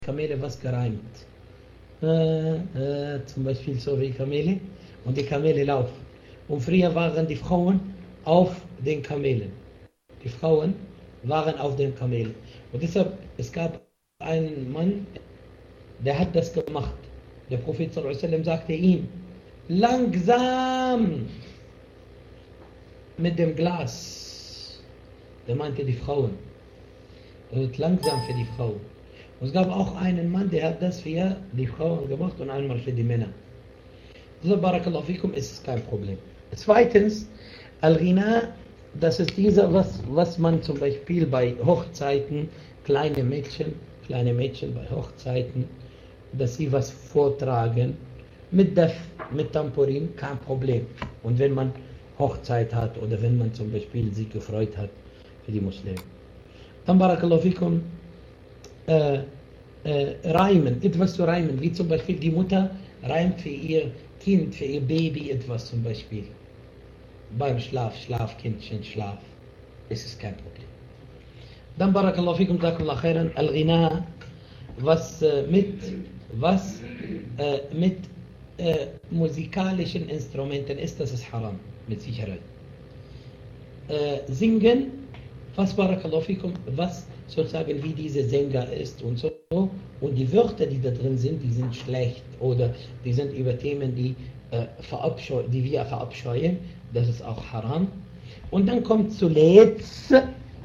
Kamele was gereimt. Zum Beispiel so wie Kamele. Und die Kamele laufen. Und früher waren die Frauen auf den Kamelen. Die Frauen waren auf den Kamelen. Und deshalb, es gab einen Mann, der hat das gemacht. Der Prophet sallallahu alaihi wasallam sagte ihm, langsam mit dem Glas. Der meinte die Frauen. Er wird langsam für die Frauen. Und es gab auch einen Mann, der hat das für die Frauen gemacht und einmal für die Männer. So, Barakallahu fikum, ist es kein Problem. Zweitens, Al-Ghina, das ist dieser, was man zum Beispiel bei Hochzeiten, kleine Mädchen bei Hochzeiten, dass sie was vortragen, mit Tambourin, kein Problem. Und wenn man Hochzeit hat oder wenn man zum Beispiel sich gefreut hat für die Muslime. Dann Barakallahu fikum, reimen, etwas zu reimen, wie zum Beispiel die Mutter reimt für ihr Kind, für ihr Baby etwas zum Beispiel. Beim Schlaf, Kindchen, Schlaf. Es ist kein Problem. Dann Barakallahu fikum, Jazakallahu khairan, Al-Ghina, was mit musikalischen Instrumenten ist, das ist haram, mit Sicherheit. Singen, was Barakallahu fikum, was sozusagen wie diese Sänger ist und so. Und die Wörter, die da drin sind, die sind schlecht oder die sind über Themen, die wir verabscheuen. Das ist auch haram. Und dann kommt zuletzt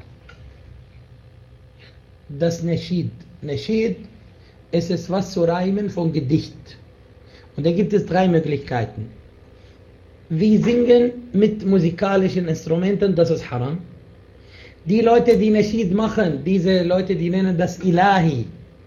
das Nashid. Nashid ist es was zu reimen von Gedicht. Und da gibt es 3 Möglichkeiten. Wie singen mit musikalischen Instrumenten, das ist haram. Die Leute, die Nashid machen, diese Leute, die nennen das Ilahi.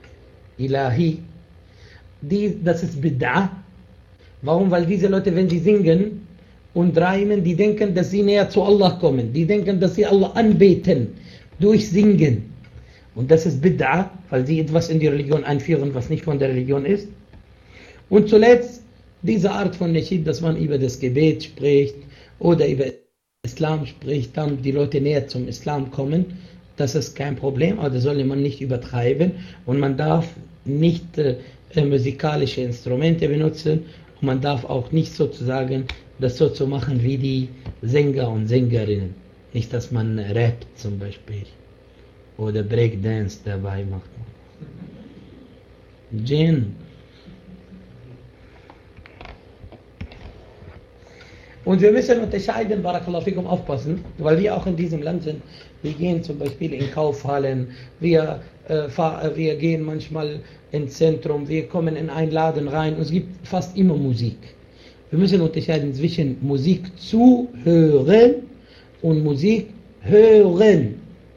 Das ist Bid'ah. Warum? Weil diese Leute, wenn sie singen und reimen, die denken, dass sie näher zu Allah kommen. Die denken, dass sie Allah anbeten durch Singen. Und das ist Bid'ah, weil sie etwas in die Religion einführen, was nicht von der Religion ist. Und zuletzt diese Art von Nashid, dass man über das Gebet spricht oder über Islam spricht, dann die Leute näher zum Islam kommen. Das ist kein Problem, aber das soll man nicht übertreiben. Und man darf nicht musikalische Instrumente benutzen. Und man darf auch nicht sozusagen das so zu machen wie die Sänger und Sängerinnen. Nicht, dass man rappt zum Beispiel. Oder Breakdance dabei macht. Jinn. Und wir müssen unterscheiden, Barakallahu fikum, aufpassen, weil wir auch in diesem Land sind. Wir gehen zum Beispiel in Kaufhallen, wir gehen manchmal ins Zentrum, wir kommen in einen Laden rein und es gibt fast immer Musik. Wir müssen unterscheiden zwischen Musik zuhören und Musik hören.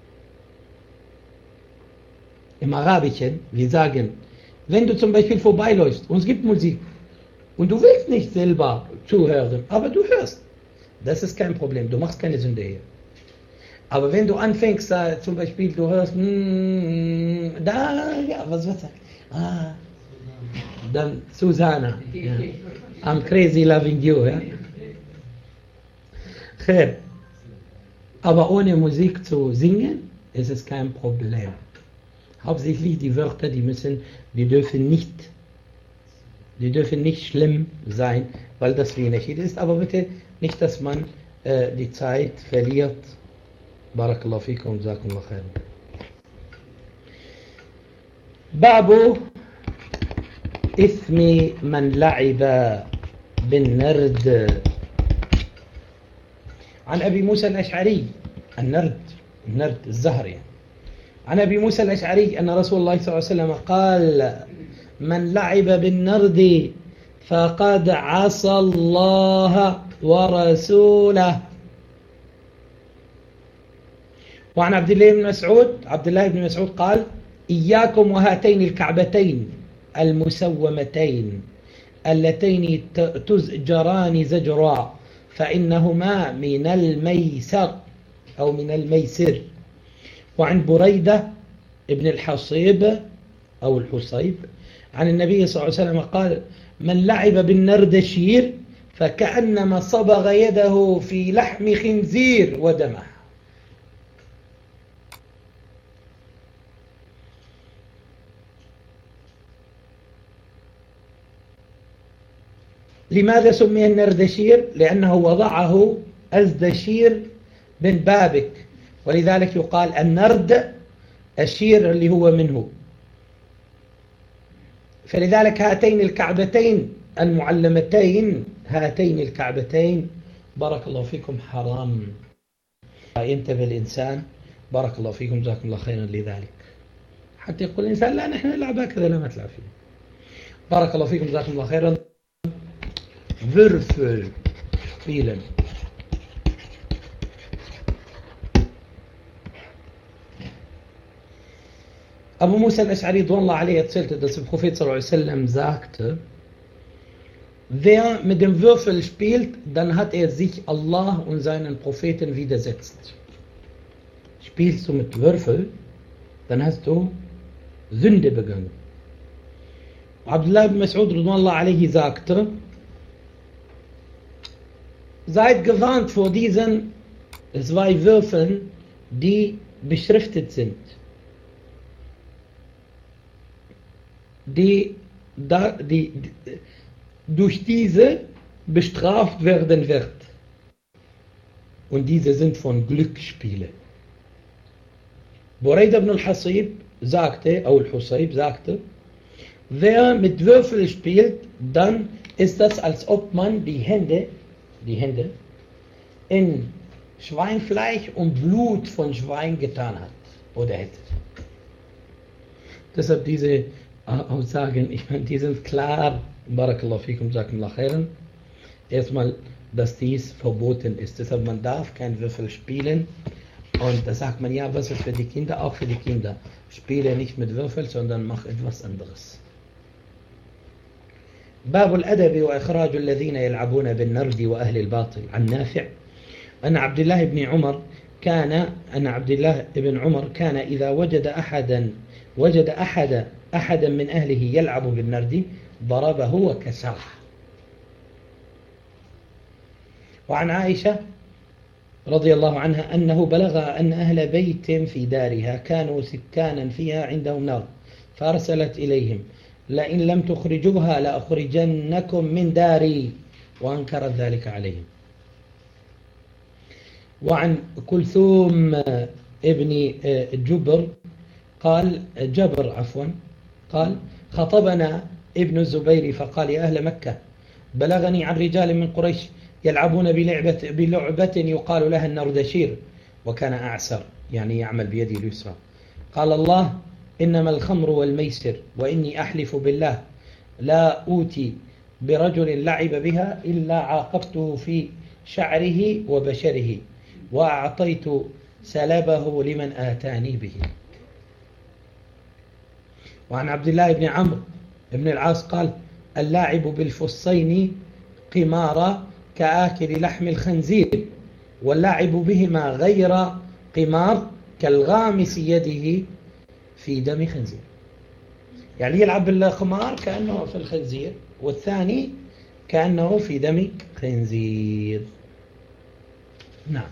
Im Arabischen, wir sagen, wenn du zum Beispiel vorbeiläufst und es gibt Musik und du willst nicht selber zuhören, aber du hörst, das ist kein Problem, du machst keine Sünde hier. Aber wenn du anfängst, zum Beispiel, du hörst, was wird das? Dann Susanna, ja. I'm crazy loving you, ja. Khair. Aber ohne Musik zu singen, ist es kein Problem. Hauptsächlich die Wörter, die dürfen nicht schlimm sein, weil das wie Nashid ist, aber bitte nicht, dass man die Zeit verliert. Barakallahu fikum, jazakumullah khairan. Babu ismi man la'iba bin nard. عن أبي موسى الأشعري النرد الزهر يعني. عن أبي موسى الأشعري أن رسول الله صلى الله عليه وسلم قال من لعب بالنرد فقد عصى الله ورسوله. وعن عبد الله بن مسعود قال إياكم وهاتين الكعبتين المسومتين اللتين تزجران زجرا فإنهما من الميسر أو من الميسر. وعن بريدة ابن الحصيب أو الحصيب عن النبي صلى الله عليه وسلم قال من لعب بالنردشير فكأنما صبغ يده في لحم خنزير ودمه. لماذا سمي النردشير؟ لأنه وضعه أزدشير بن بابك، ولذلك يقال النرد الشير اللي هو منه. فلذلك هاتين الكعبتين المعلمتين، هاتين الكعبتين بارك الله فيكم حرام. ينتبه الإنسان، بارك الله فيكم جزاكم الله خيرا لذلك، حتى يقول الإنسان لا نحن نلعب هكذا، لا ما تلعب فيه. بارك الله فيكم جزاكم الله خيرا. Würfel spielen. Abu Musa al-Ash'ari رضوان الله عليه erzählte, dass der Prophet sallallahu alaihi wasallam sagte, wer mit dem Würfel spielt, dann hat er sich Allah und seinen Propheten widersetzt. Spielst du mit Würfel, dann hast du Sünde begangen. Abdullah ibn Mas'ud رضوان الله عليه sagte, seid gewarnt vor diesen zwei Würfeln, die beschriftet sind, die durch diese bestraft werden wird. Und diese sind von Glücksspiele. Buraida ibn al-Hasib sagte, wer mit Würfel spielt, dann ist das, als ob man die Hände in Schweinfleisch und Blut von Schwein getan hat oder hätte. Deshalb diese Aussagen, ich meine, die sind klar. Barakallahu fikum, jazakumullah khairan. Erstmal, dass dies verboten ist. Deshalb, man darf kein Würfel spielen. Und da sagt man, ja, was ist für die Kinder? Auch für die Kinder. Spiele nicht mit Würfel, sondern mach etwas anderes. باب الأدب وإخراج الذين يلعبون بالنرد وأهل الباطل. عن نافع أن عبد الله بن عمر كان إذا وجد أحدا من أهله يلعب بالنرد ضربه وكسره. وعن عائشة رضي الله عنها أنه بلغ أن أهل بيت في دارها كانوا سكانا فيها عندهم نار، فأرسلت إليهم لئن لم تخرجوها لأخرجنكم من داري، وأنكرت ذلك عليهم. وعن كلثوم ابن جبر قال خطبنا ابن الزبير فقال يا أهل مكة بلغني عن رجال من قريش يلعبون بلعبة يقال لها النردشير، وكان أعسر يعني يعمل بيده اليسرى. قال الله إنما الخمر والميسر وإني أحلف بالله لا أوتي برجل لعب بها إلا عاقبته في شعره وبشره وأعطيت سلبه لمن آتاني به. وعن عبد الله بن عمرو بن العاص قال اللاعب بالفصين قمارا كآكل لحم الخنزير، واللاعب بهما غير قمار كالغامس يده في دم خنزير. يعني يلعب بالخمار كأنه في الخنزير، والثاني كأنه في دم خنزير. نعم.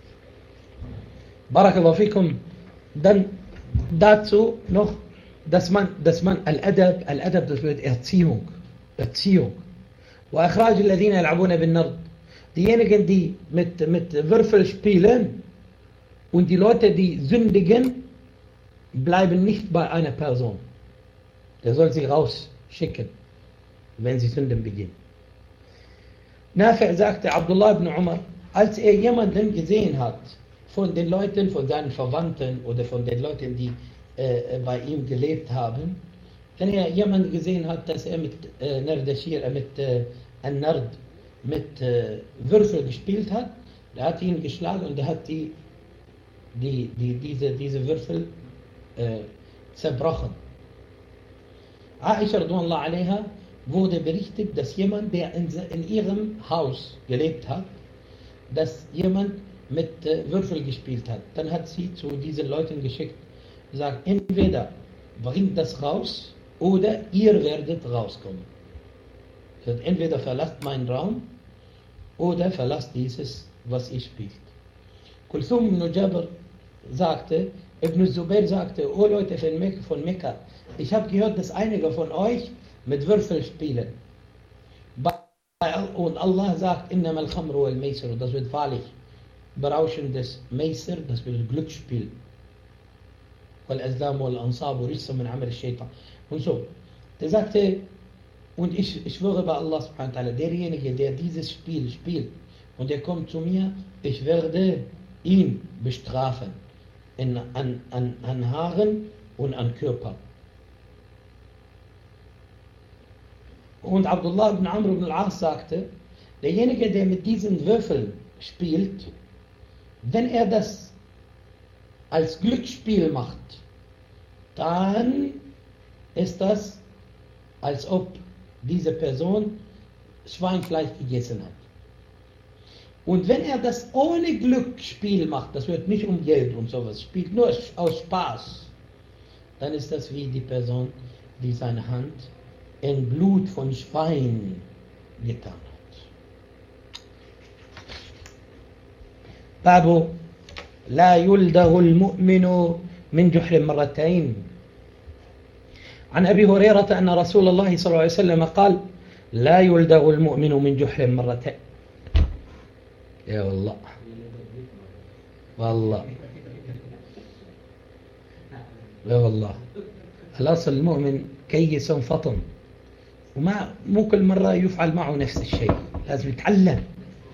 بارك الله فيكم. Dann dazu noch, dass man الأدب das bedeutet Erziehung. وإخراج الذين يلعبون بالنرد. Diejenigen, die mit Würfel spielen und die Leute, die sündigen, bleiben nicht bei einer Person. Der soll sie rausschicken, wenn sie Sünden beginnen. Nafi' sagte, Abdullah ibn Umar, als er jemanden gesehen hat, von den Leuten, von seinen Verwandten oder von den Leuten, die bei ihm gelebt haben, wenn er jemanden gesehen hat, dass er mit Nardashir, mit Nard, mit Würfel gespielt hat, der hat ihn geschlagen und der hat diese Würfel zerbrochen. Aisha radhiyallahu anha wurde berichtet, dass jemand, der in ihrem Haus gelebt hat, dass jemand mit Würfel gespielt hat. Dann hat sie zu diesen Leuten geschickt, gesagt, entweder bringt das raus oder ihr werdet rauskommen. Sagt, entweder verlasst meinen Raum oder verlasst dieses, was ihr spielt. Kulthum ibn Jabr sagte, Ibn Zubair sagte, oh Leute von Mekka, ich habe gehört, dass einige von euch mit Würfel spielen. Und Allah sagt, innama al-khamru wal-maisir, und das wird wahrlich berauschendes Maisir, das wird Glücksspiel. Wal-azlam wal-ansab rijsun min amal ash-shaytan. Und so. Der sagte, und ich schwöre bei Allah subhanahu wa ta'ala, derjenige, der dieses Spiel spielt, und er kommt zu mir, ich werde ihn bestrafen. An Haaren und an Körper. Und Abdullah ibn Amr ibn al-As sagte, derjenige, der mit diesen Würfeln spielt, wenn er das als Glücksspiel macht, dann ist das, als ob diese Person Schweinfleisch gegessen hat. Und wenn er das ohne Glücksspiel macht, das wird nicht um Geld und sowas, spielt nur aus Spaß, dann ist das wie die Person, die seine Hand in Blut von Schwein getan hat. Babu لا يلدغ المؤمن من جحر مرتين. عن أبي هريرة أن رسول الله صلى الله عليه وسلم قال لا يلدغ المؤمن من جحر مرتين. يا والله والله لا والله الأصل المؤمن كيس فطن، وما مو كل مرة يفعل معه نفس الشيء، لازم يتعلم.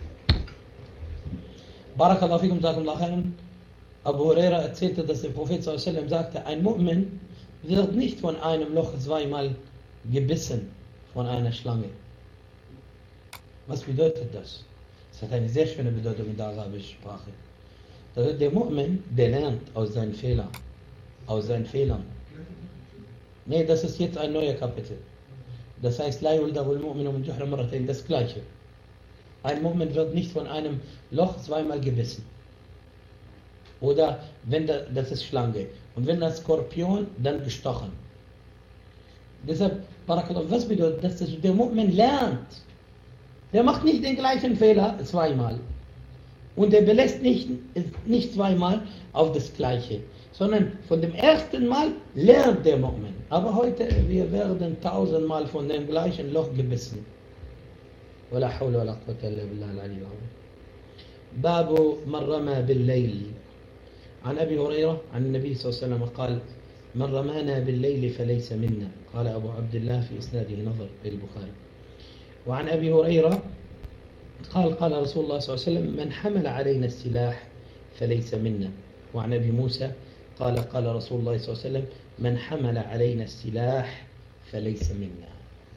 بارك الله فيكم، جزاكم الله خيرا. Abu Huraira erzählte, dass der Prophet sallallahu sagte, ein Mu'min wird nicht von einem Loch zweimal gebissen von einer Schlange. Was bedeutet das? Das hat eine sehr schöne Bedeutung in der arabischen Sprache. Der Mu'min, der lernt aus seinen Fehlern. Aus seinen Fehlern. Nee, das ist jetzt ein neuer Kapitel. Das heißt, La yuldagul mu'minu min juhri marratayn, das Gleiche. Ein Mu'min wird nicht von einem Loch zweimal gebissen. Oder wenn das ist Schlange. Und wenn das Skorpion, dann gestochen. Deshalb, Barakallah, was bedeutet das? Dass der Mu'min lernt. Der macht nicht den gleichen Fehler zweimal. Und er belässt nicht zweimal auf das Gleiche. Sondern von dem ersten Mal lernt der Mu'min. Aber heute, wir werden 1000-mal von dem gleichen Loch gebissen. ولا حول ولا قوة إلا بالله العلي العظيم. باب من رمى بالليل. عن أبي هريرة عن النبي صلى الله عليه وسلم قال من رمانا بالليل فليس منا. قال أبو عبد الله في إسناده نظر في البخاري. وعن أبي هريرة قال رسول الله صلى الله عليه وسلم من حمل علينا السلاح فليس منا. وعن أبي موسى قال رسول الله صلى الله عليه وسلم من حمل علينا السلاح فليس منا.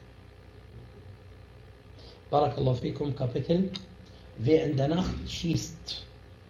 بارك الله فيكم. Kapitel, wer in der Nacht schießt.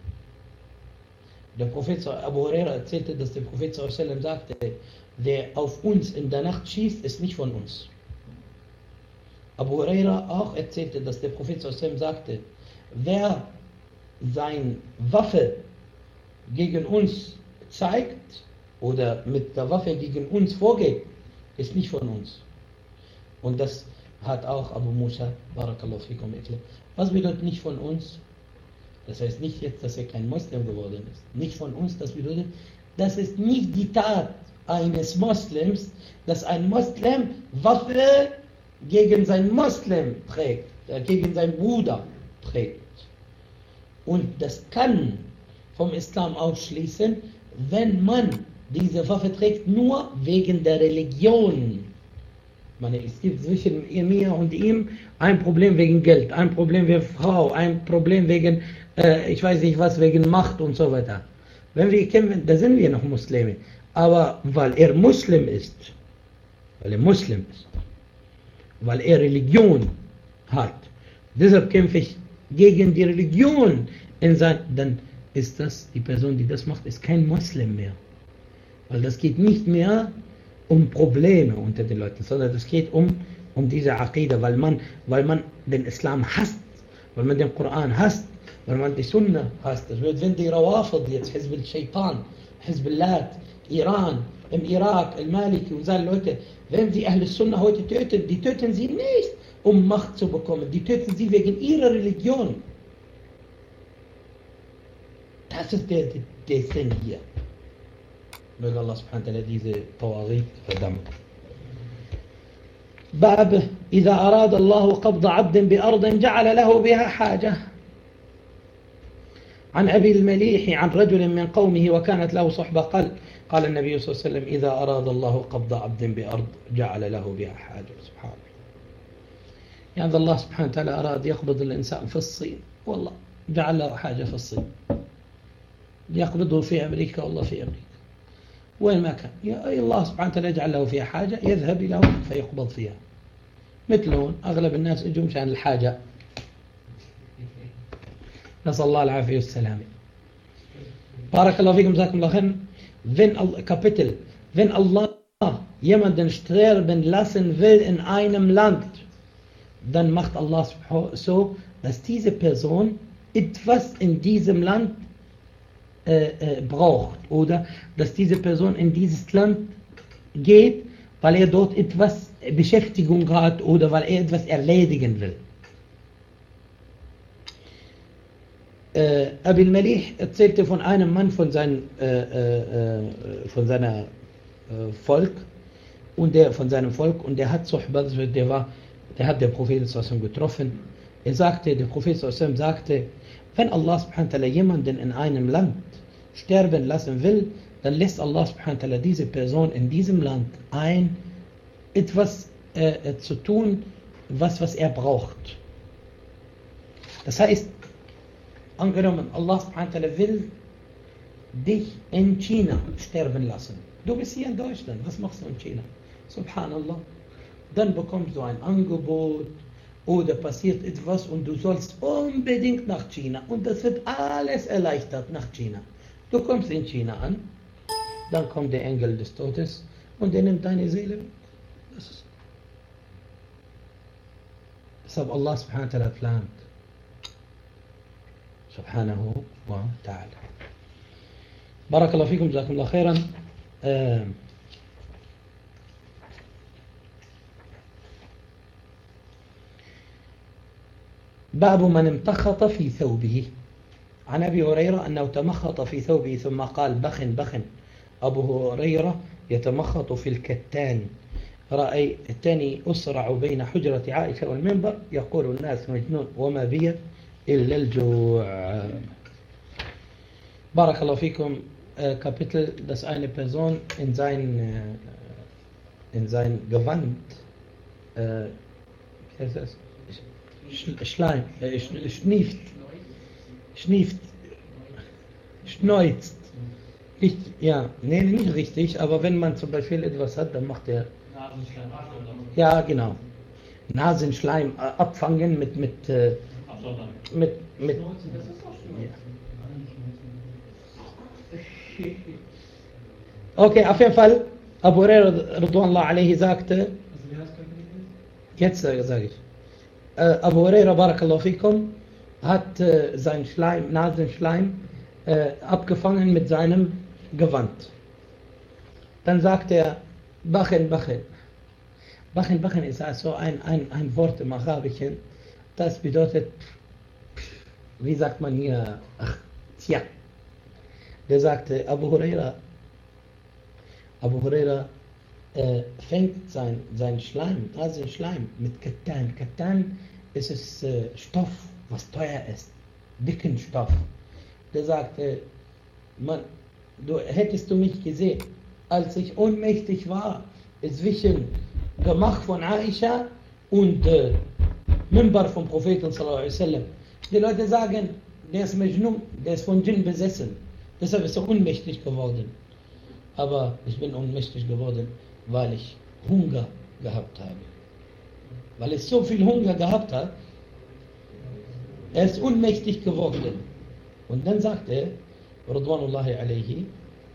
Der Prophet Abu Huraira erzählte, dass der Prophet sagte, wer auf uns in der Nacht schießt, ist nicht von uns. Abu Huraira auch erzählte, dass der Prophet sagte, wer seine Waffe gegen uns zeigt oder mit der Waffe gegen uns vorgeht, ist nicht von uns. Und das hat auch Abu Musa, Barakallahu fikum, erklärt. Was bedeutet nicht von uns? Das heißt nicht jetzt, dass er kein Muslim geworden ist. Nicht von uns, das bedeutet, das ist nicht die Tat eines Moslems, dass ein Moslem Waffe gegen seinen Moslem trägt, gegen seinen Bruder trägt. Und das kann vom Islam ausschließen, wenn man diese Waffe trägt, nur wegen der Religion. Es gibt zwischen mir und ihm ein Problem wegen Geld, ein Problem wegen Frau, ein Problem wegen, ich weiß nicht was, wegen Macht und so weiter. Wenn wir kämpfen, da sind wir noch Muslime. Aber weil er Muslim ist, weil er Religion hat, deshalb kämpfe ich gegen die Religion, dann ist das, die Person, die das macht, ist kein Muslim mehr. Weil das geht nicht mehr um Probleme unter den Leuten, sondern es geht um diese Aqidah, weil man den Islam hasst, weil man den Koran hasst, weil man die Sunna hasst. Das wird, wenn die Rawafid jetzt, Hizb al-Shaytan, Hizb al-Lat, Iran, im Irak, al-Maliki und seine Leute, wenn sie Ahl al-Sunna heute töten, die töten sie nicht, um Macht zu bekommen, die töten sie wegen ihrer Religion. Das ist der Sinn hier. Möge Allah subhanahu wa ta'ala diese Tawaghit verdammen. باب إذا أراد الله قبض عبد بأرض جعل له بها حاجة. عن أبي المليح عن رجل من قومه وكانت له صحبة قال النبي صلى الله عليه وسلم إذا أراد الله قبض عبد بأرض جعل له بها حاجة. سبحان الله. يعني الله سبحانه وتعالى أراد يقبض الإنسان في الصين، والله جعل له حاجة في الصين، يقبضه في أمريكا، والله في أمريكا وين ما كان، الله سبحانه وتعالى يجعل له فيها حاجة يذهب إلى فيقبض فيها. مثلهم أغلب الناس يجوا مشان الحاجة، نسأل الله العافية والسلامة. بارك الله فيكم، جزاكم الله خير. Wenn Allah jemanden sterben lassen will in einem Land, dann macht Allah so, dass diese Person etwas in diesem Land braucht, oder dass diese Person in dieses Land geht, weil er dort etwas Beschäftigung hat oder weil er etwas erledigen will. Abil Malih erzählte von einem Mann von seiner Volk und von seinem Volk, und der hat Suhbah, der hat den Propheten getroffen. Der Prophet sagte, wenn Allah subhanahu wa ta'ala jemanden in einem Land sterben lassen will, dann lässt Allah subhanahu wa ta'ala diese Person in diesem Land etwas zu tun, was er braucht. Das heißt, angenommen, Allah subhanahu wa ta'ala will dich in China sterben lassen. Du bist hier in Deutschland, was machst du in China? Subhanallah. Dann bekommst du ein Angebot oder passiert etwas und du sollst unbedingt nach China und das wird alles erleichtert nach China. Du kommst in China an, dann kommt der Engel des Todes und der nimmt deine Seele weg. Das ist deshalb Allah subhanahu wa ta'ala plant. Subhanahu wa ta'ala. Barakallahu fikum, jazakumullah khairan. باب من امتخط في ثوبه. عن أبي هريرة أنه تمخط في ثوبه ثم قال بخ بخ. أبو هريرة يتمخط في الكتان. رأيتني أسرع بين حجرة عائشة والمنبر يقول الناس مجنون وما بي إلا الجوع. بارك الله فيكم. Kapitel, dass eine Person in sein Gewand Schleim, schneuzt. Nicht richtig, aber wenn man zum Beispiel etwas hat, dann macht er Nasenschleim. Ja, genau. Nasenschleim abfangen mit Okay, auf jeden Fall, Abu Huraira radhiyallahu anhu sagte, jetzt sage ich, Abu Huraira barakallahu fikum hat sein Nasenschleim abgefangen mit seinem Gewand. Dann sagt er, Bachen, Bachen. Bachen, Bachen ist also ein Wort im Arabischen, das bedeutet, wie sagt man hier, ach, tja. Der sagte, Abu Huraira fängt sein Nasenschleim mit Katan. Katan ist es Stoff, was teuer ist, dicken Stoff. Der sagte, Mann, hättest du mich gesehen, als ich ohnmächtig war, zwischen Gemach von Aisha und Minbar vom Propheten sallallahu alaihi wasallam. Die Leute sagen, der ist Majnun, der ist von Djinn besessen. Deshalb ist er ohnmächtig geworden. Aber ich bin ohnmächtig geworden, weil ich Hunger gehabt habe. Weil es so viel Hunger gehabt hat, er ist ohnmächtig geworden. Und dann sagte er, Radwanullahi alayhi,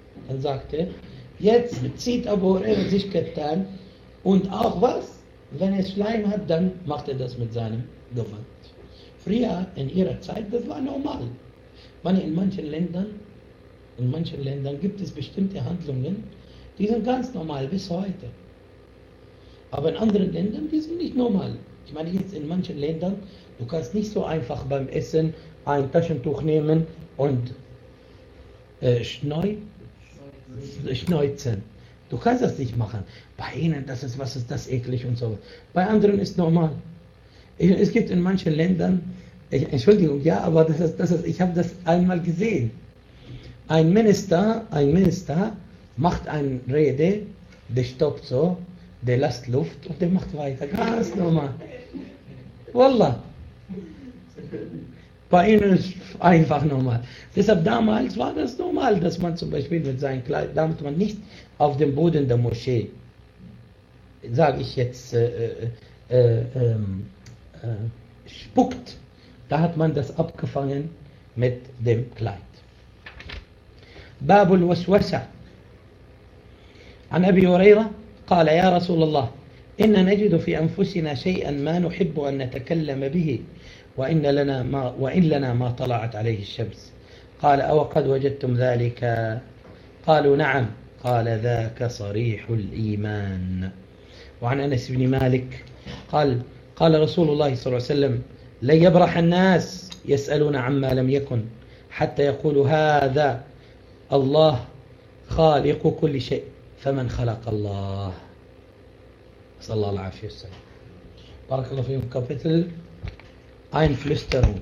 jetzt zieht Abu Huraira sich Katan und auch was? Wenn er Schleim hat, dann macht er das mit seinem Gewand. Früher, in ihrer Zeit, das war normal. In manchen Ländern gibt es bestimmte Handlungen, die sind ganz normal bis heute. Aber in anderen Ländern, die sind nicht normal. Ich meine, jetzt in manchen Ländern, du kannst nicht so einfach beim Essen ein Taschentuch nehmen und schneuzen. Du kannst das nicht machen. Bei ihnen, was ist das eklig und so. Bei anderen ist normal. Es gibt in manchen Ländern, Entschuldigung, ja, aber ich habe das einmal gesehen. Ein Minister macht eine Rede, der stoppt so, der lässt Luft und der macht weiter. Ganz normal. Wallah. Bei ihnen ist es einfach normal. Deshalb damals war das normal, dass man zum Beispiel mit seinem Kleid, damit man nicht auf dem Boden der Moschee, sage ich jetzt, spuckt. Da hat man das abgefangen mit dem Kleid. باب الوسوسة عن أبي هريرة قال يا رسول الله إن نجد في أنفسنا شيئا ما نحب أن نتكلم به وإن لنا ما طلعت عليه الشمس قال أو قد وجدتم ذلك قالوا نعم قال ذاك صريح الإيمان وعن أنس بن مالك قال رسول الله صلى الله عليه وسلم لن يبرح الناس يسألون عما لم يكن حتى يقولوا هذا الله خالق كل شيء فمن خلق الله صلى الله عليه وسلم. بارك الله فيكم. Kapitel Einflüsterung.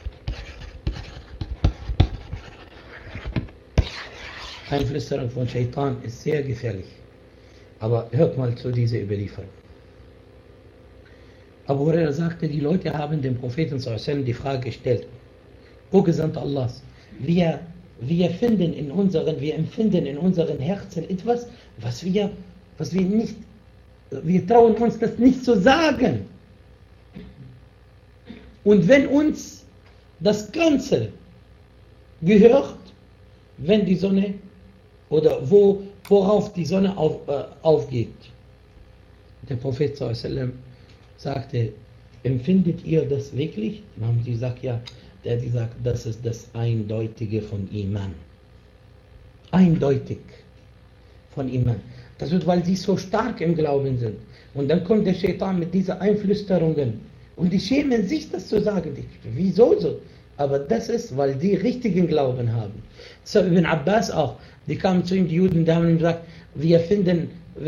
Einflüsterung von Shaitan ist sehr gefährlich. Aber hört mal zu dieser Überlieferung. Abu Huraira sagte, die Leute haben dem Propheten die Frage gestellt: O Gesandter Allahs, wir empfinden in unseren Herzen etwas, was wir nicht, wir trauen uns das nicht zu sagen. Und wenn uns das Ganze gehört, wenn die Sonne oder worauf die Sonne aufgeht. Der Prophet sagte, empfindet ihr das wirklich? Dann haben sie gesagt, ja. Der hat gesagt, das ist das Eindeutige von Iman. Eindeutig von Iman. Das wird, weil sie so stark im Glauben sind. Und dann kommt der Shaitan mit diesen Einflüsterungen. Und die schämen sich, das zu sagen. Wieso so? Aber das ist, weil die richtigen Glauben haben. So Ibn Abbas auch. Die kamen zu ihm, die Juden, die haben ihm gesagt, wir finden,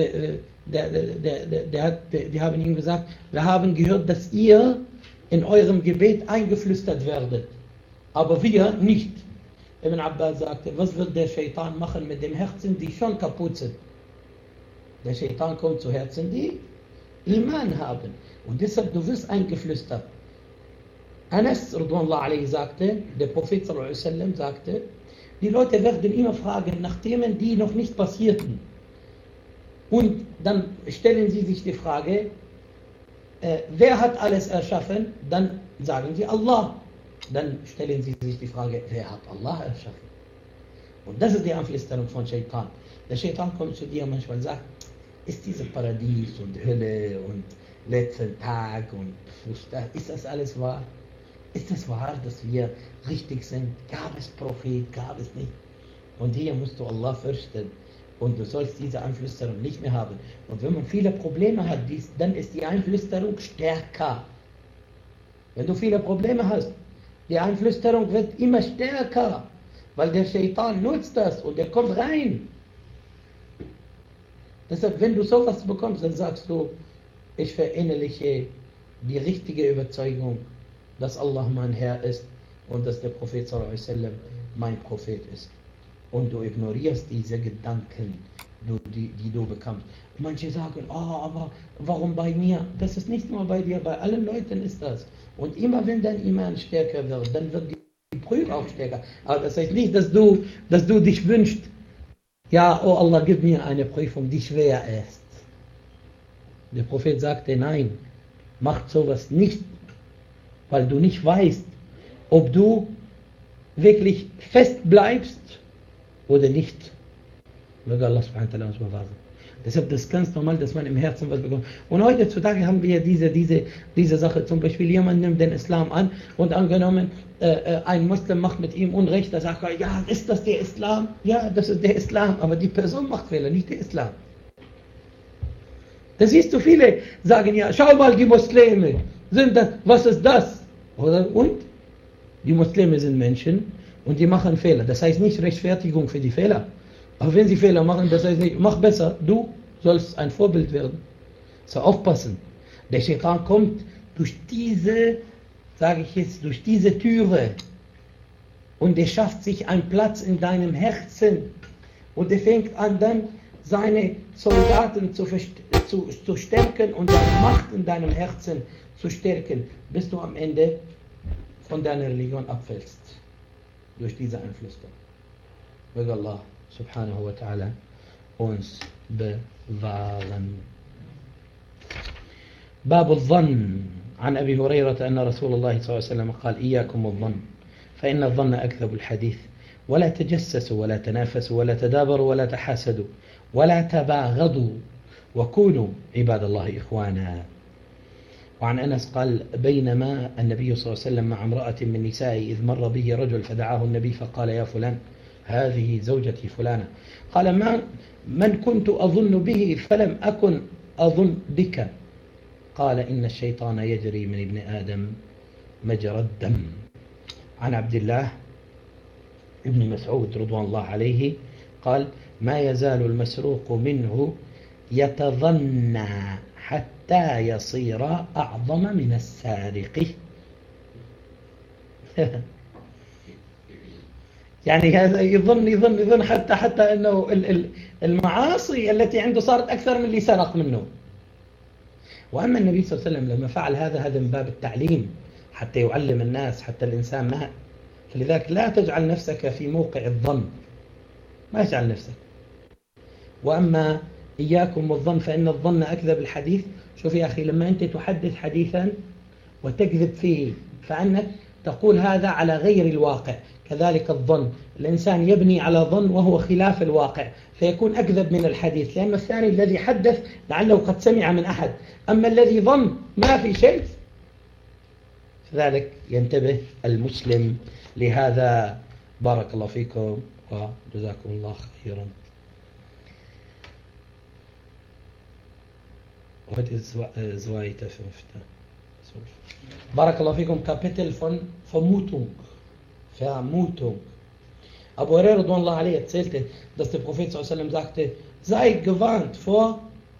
die haben ihm gesagt, wir haben gehört, dass ihr in eurem Gebet eingeflüstert werdet, aber wir nicht. Ibn Abbas sagte, was wird der Shaitan machen mit den Herzen, die schon kaputt sind? Der Shaitan kommt zu Herzen, die Iman haben. Und deshalb, du wirst eingeflüstert. Anas radhiyallahu anhu sagte, der Prophet sallallahu alaihi wasallam sagte, die Leute werden immer fragen nach Themen, die noch nicht passierten. Und dann stellen sie sich die Frage, wer hat alles erschaffen? Dann sagen sie Allah. Dann stellen sie sich die Frage, wer hat Allah erschaffen? Und das ist die Einflüsterung von Shaitan. Der Shaitan kommt zu dir manchmal und sagt, ist dieses Paradies und Hölle und letzten Tag und ist das alles wahr? Ist das wahr, dass wir richtig sind? Gab es Prophet, gab es nicht? Und hier musst du Allah fürchten. Und du sollst diese Einflüsterung nicht mehr haben. Und wenn man viele Probleme hat, dann ist die Einflüsterung stärker. Wenn du viele Probleme hast, die Einflüsterung wird immer stärker, weil der Shaitan nutzt das und er kommt rein. Deshalb, wenn du sowas bekommst, dann sagst du, ich verinnerliche die richtige Überzeugung, dass Allah mein Herr ist und dass der Prophet sallallahu alaihi wasallam mein Prophet ist. Und du ignorierst diese Gedanken, die du bekommst. Manche sagen, aber warum bei mir? Das ist nicht nur bei dir, bei allen Leuten ist das. Und immer wenn dein Iman stärker wird, dann wird die Prüfung auch stärker. Aber das heißt nicht, dass du dich wünschst, ja, oh Allah, gib mir eine Prüfung, die schwer ist. Der Prophet sagte, nein, mach sowas nicht, weil du nicht weißt, ob du wirklich fest bleibst oder nicht. Möge Allah subhanahu wa ta'ala uns bewahren. Deshalb das ist ganz normal, dass man im Herzen was bekommt. Und heutzutage haben wir diese Sache. Zum Beispiel, jemand nimmt den Islam an und angenommen, ein Muslim macht mit ihm Unrecht, da sagt er, ja, ist das der Islam? Ja, das ist der Islam, aber die Person macht Fehler, nicht der Islam. Da siehst du, viele sagen, ja, schau mal, die Muslime sind das, was ist das? Oder? Und? Die Muslime sind Menschen und die machen Fehler. Das heißt nicht Rechtfertigung für die Fehler. Aber wenn sie Fehler machen, das heißt nicht, mach besser, du sollst ein Vorbild werden. So aufpassen. Der Shaitan kommt durch diese, sage ich jetzt, durch diese Türe und er schafft sich einen Platz in deinem Herzen und er fängt an dann seine Soldaten zu stärken und seine Macht in deinem Herzen zu stärken, bis du am Ende von deiner Religion abfällst. Durch diese Einflüsse. Möge Allah subhanahu wa ta'ala uns bewahren. باب الظن عن أبي هريرة أن رسول الله صلى الله عليه وسلم قال إياكم الظن فإن الظن أكذب الحديث ولا تجسسوا ولا تنافسوا ولا تدابروا ولا تحاسدوا ولا تباغضوا وكونوا عباد الله إخوانا. وعن أنس قال بينما النبي صلى الله عليه وسلم مع امرأة من نسائه إذ مر به رجل فدعاه النبي فقال يا فلان هذه زوجتي فلانة. قال من كنت أظن به فلم أكن أظن بك. قال إن الشيطان يجري من ابن آدم مجرى الدم. عن عبد الله ابن مسعود رضوان الله عليه قال ما يزال المسروق منه يتظنى حتى يصير أعظم من السارق. يعني هذا يظن حتى أنه المعاصي التي عنده صارت أكثر من اللي سرق منه. وأما النبي صلى الله عليه وسلم لما فعل هذا من باب التعليم حتى يعلم الناس حتى الإنسان ما، فلذلك لا تجعل نفسك في موقع الظن، ما تجعل نفسك. وأما إياكم والظن فإن الظن أكذب الحديث. شوف يا أخي لما أنت تحدث حديثا وتكذب فيه فأنك تقول هذا على غير الواقع. كذلك الظن، الإنسان يبني على ظن وهو خلاف الواقع فيكون أكذب من الحديث، لأن الثاني الذي حدث لعله قد سمع من أحد، أما الذي ظن ما في شيء. لذلك ينتبه المسلم لهذا. بارك الله فيكم وجزاكم الله خيرا. Heute ist zweiter, fünfter. Barakallahu fikum, Kapitel von Vermutung. Vermutung. Abu Hurairah radhiyallahu anhu erzählte, dass der Prophet sallallahu alaihi wasallam sagte, sei gewarnt vor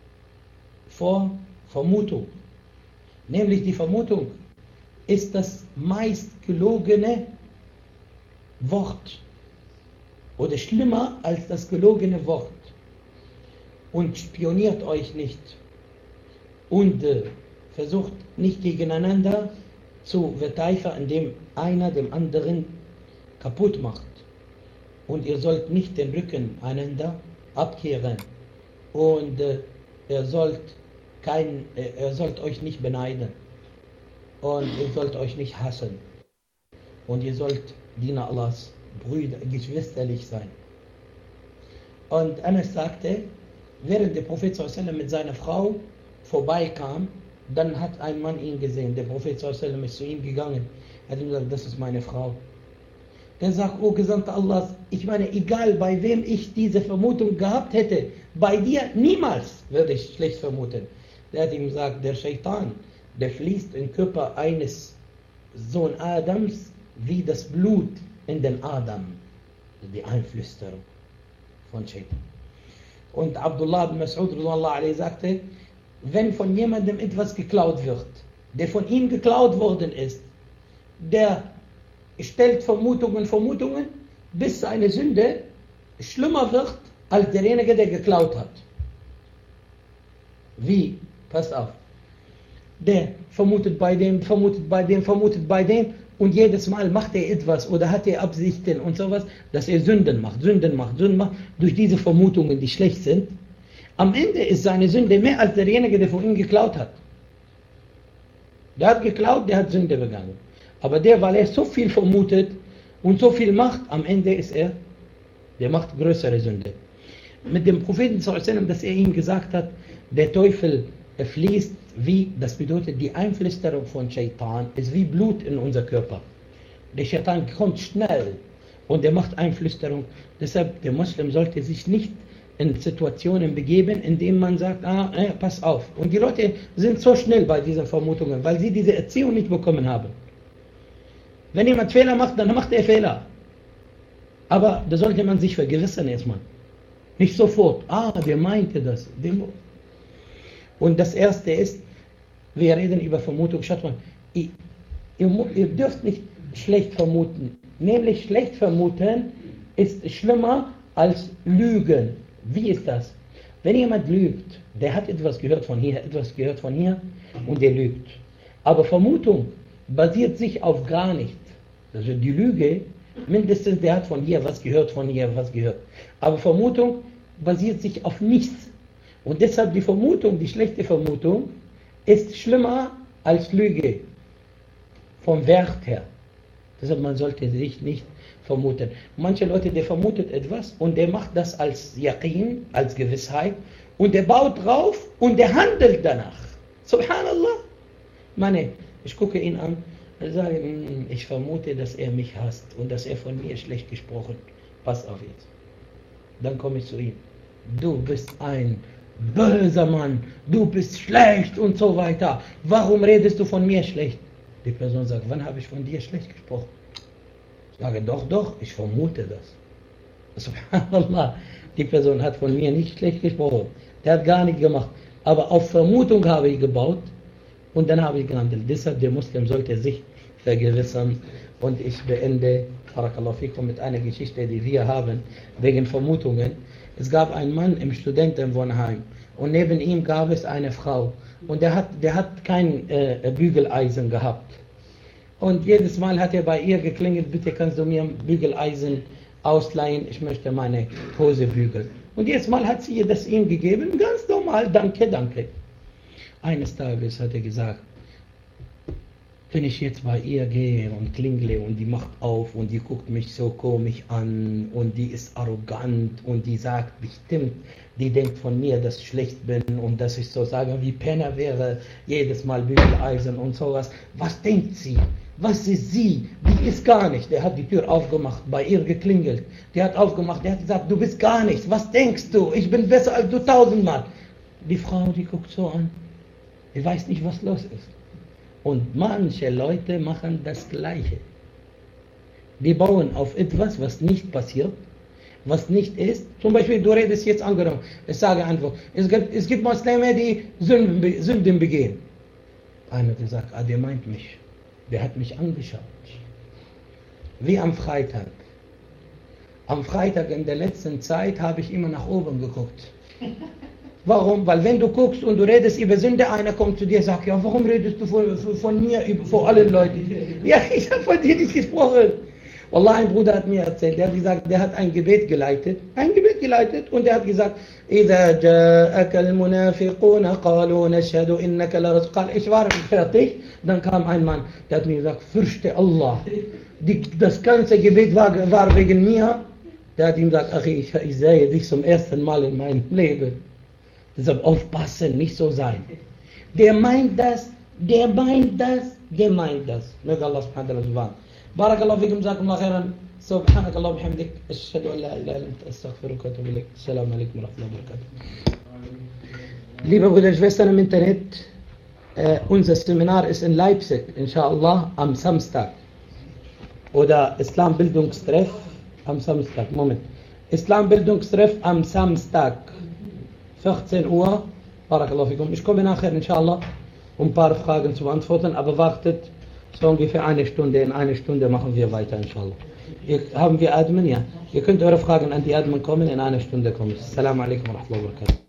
Vermutung. Nämlich die Vermutung ist das meist gelogene Wort. Oder schlimmer als das gelogene Wort. Und spioniert euch nicht. Und versucht nicht gegeneinander zu verteidigen, indem einer dem anderen kaputt macht. Und ihr sollt nicht den Rücken einander abkehren. Und ihr sollt euch nicht beneiden. Und ihr sollt euch nicht hassen. Und ihr sollt Diener Allahs, Brüder, geschwisterlich sein. Und Anas sagte, während der Prophet sallallahu alaihi wasallam mit seiner Frau vorbeikam, dann hat ein Mann ihn gesehen. Der Prophet sallallahu alaihi wasallam ist zu ihm gegangen. Er hat ihm gesagt, das ist meine Frau. Der sagt, oh Gesandter Allahs, ich meine, egal bei wem ich diese Vermutung gehabt hätte, bei dir niemals würde ich schlecht vermuten. Der hat ihm gesagt, der Shaitan, der fließt im Körper eines Sohn Adams wie das Blut in den Adam. Die Einflüsterung von Shaitan. Und Abdullah ibn Mas'ud sagte, wenn von jemandem etwas geklaut wird, der von ihm geklaut worden ist, der stellt Vermutungen, bis seine Sünde schlimmer wird als derjenige, der geklaut hat. Wie? Pass auf. Der vermutet bei dem und jedes Mal macht er etwas oder hat er Absichten und sowas, dass er Sünden macht, durch diese Vermutungen, die schlecht sind. Am Ende ist seine Sünde mehr als derjenige, der von ihm geklaut hat. Der hat geklaut, der hat Sünde begangen. Aber weil er so viel vermutet und so viel macht, am Ende ist der macht größere Sünde. Mit dem Propheten, dass er ihm gesagt hat, der Teufel fließt wie, das bedeutet, die Einflüsterung von Shaitan ist wie Blut in unser Körper. Der Shaitan kommt schnell und er macht Einflüsterung. Deshalb, der Muslim sollte sich nicht in Situationen begeben, in denen man sagt, pass auf. Und die Leute sind so schnell bei diesen Vermutungen, weil sie diese Erziehung nicht bekommen haben. Wenn jemand Fehler macht, dann macht er Fehler. Aber da sollte man sich vergewissern erstmal. Nicht sofort. Der meinte das. Und das erste ist, wir reden über Vermutung. Schaut mal, ihr dürft nicht schlecht vermuten. Nämlich schlecht vermuten ist schlimmer als lügen. Wie ist das? Wenn jemand lügt, der hat etwas gehört von hier, und der lügt. Aber Vermutung basiert sich auf gar nichts. Also die Lüge, mindestens der hat von hier was gehört. Aber Vermutung basiert sich auf nichts. Und deshalb die Vermutung, die schlechte Vermutung, ist schlimmer als Lüge. Vom Wert her. Deshalb man sollte sich nicht vermuten. Manche Leute, der vermutet etwas und der macht das als Yaqin, als Gewissheit und der baut drauf und der handelt danach. Subhanallah. Ich gucke ihn an und sage, ich vermute, dass er mich hasst und dass er von mir schlecht gesprochen hat. Pass auf jetzt. Dann komme ich zu ihm. Du bist ein böser Mann, du bist schlecht und so weiter. Warum redest du von mir schlecht? Die Person sagt, wann habe ich von dir schlecht gesprochen? Ich sage, doch, ich vermute das. Subhanallah, die Person hat von mir nicht schlecht gesprochen. Der hat gar nichts gemacht. Aber auf Vermutung habe ich gebaut und dann habe ich gehandelt. Deshalb, der Muslim sollte sich vergewissern. Und ich beende, Barakallahu fikum, mit einer Geschichte, die wir haben, wegen Vermutungen. Es gab einen Mann im Studentenwohnheim und neben ihm gab es eine Frau. Und der hat kein Bügeleisen gehabt. Und jedes Mal hat er bei ihr geklingelt, bitte kannst du mir ein Bügeleisen ausleihen, ich möchte meine Hose bügeln. Und jedes Mal hat sie ihr das ihm gegeben, ganz normal, danke. Eines Tages hat er gesagt, wenn ich jetzt bei ihr gehe und klingle und die macht auf und die guckt mich so komisch an und die ist arrogant und die sagt bestimmt, die denkt von mir, dass ich schlecht bin und dass ich so sage, wie Penner wäre, jedes Mal Bügeleisen und sowas. Was denkt sie? Was ist sie? Die ist gar nicht. Der hat die Tür aufgemacht, bei ihr geklingelt. Der hat aufgemacht, der hat gesagt, du bist gar nichts. Was denkst du? Ich bin besser als du 1000-mal. Die Frau, die guckt so an. Die weiß nicht, was los ist. Und manche Leute machen das Gleiche. Die bauen auf etwas, was nicht passiert, was nicht ist. Zum Beispiel, du redest jetzt angenommen, ich sage einfach, es gibt Muslime, die Sünden begehen. Einer, der sagt, der meint mich. Der hat mich angeschaut. Wie am Freitag. Am Freitag in der letzten Zeit habe ich immer nach oben geguckt. Warum? Weil wenn du guckst und du redest über Sünde, einer kommt zu dir und sagt, ja, warum redest du von mir vor allen Leuten? Ja, ich habe von dir nicht gesprochen. Wallah, ein Bruder hat mir erzählt, der hat gesagt, der hat ein Gebet geleitet und der hat gesagt, إِذَا جَاءَكَ الْمُنَافِقُونَ قَالُوا نَشْهَدُ إِنَّكَ لَرَسُولُ. Ich war fertig, dann kam ein Mann, der hat mir gesagt, fürchte Allah. Das ganze Gebet war wegen mir. Der hat ihm gesagt, ach, ich sehe dich zum ersten Mal in meinem Leben. Deshalb aufpassen, nicht so sein. Der meint das. Möge Allah subhanahu wa ta'ala. Barakallahu fikum, jazakumullahu khairan. Subhanakallah wa bihamdik. Ashhadu an la ilaha illa anta astaghfiruka wa atubu ilaik. Assalamu alaikum wa rahmatullahi wa barakatuh. Liebe Brüder und Schwestern im Internet, unser Seminar ist in Leipzig, inshallah, am Samstag. Oder Islambildungstreff am Samstag. Islambildungstreff am Samstag. 14 Uhr. Barakallahu fikum. Ich komme nachher, inshallah, um ein paar Fragen zu beantworten, aber wartet so ungefähr eine Stunde. In einer Stunde machen wir weiter, inshallah. Haben wir Admin? Ja. Ihr könnt eure Fragen an die Admin kommen, in einer Stunde kommen. Assalamu alaikum wa rahmatullahi wa barakatuh.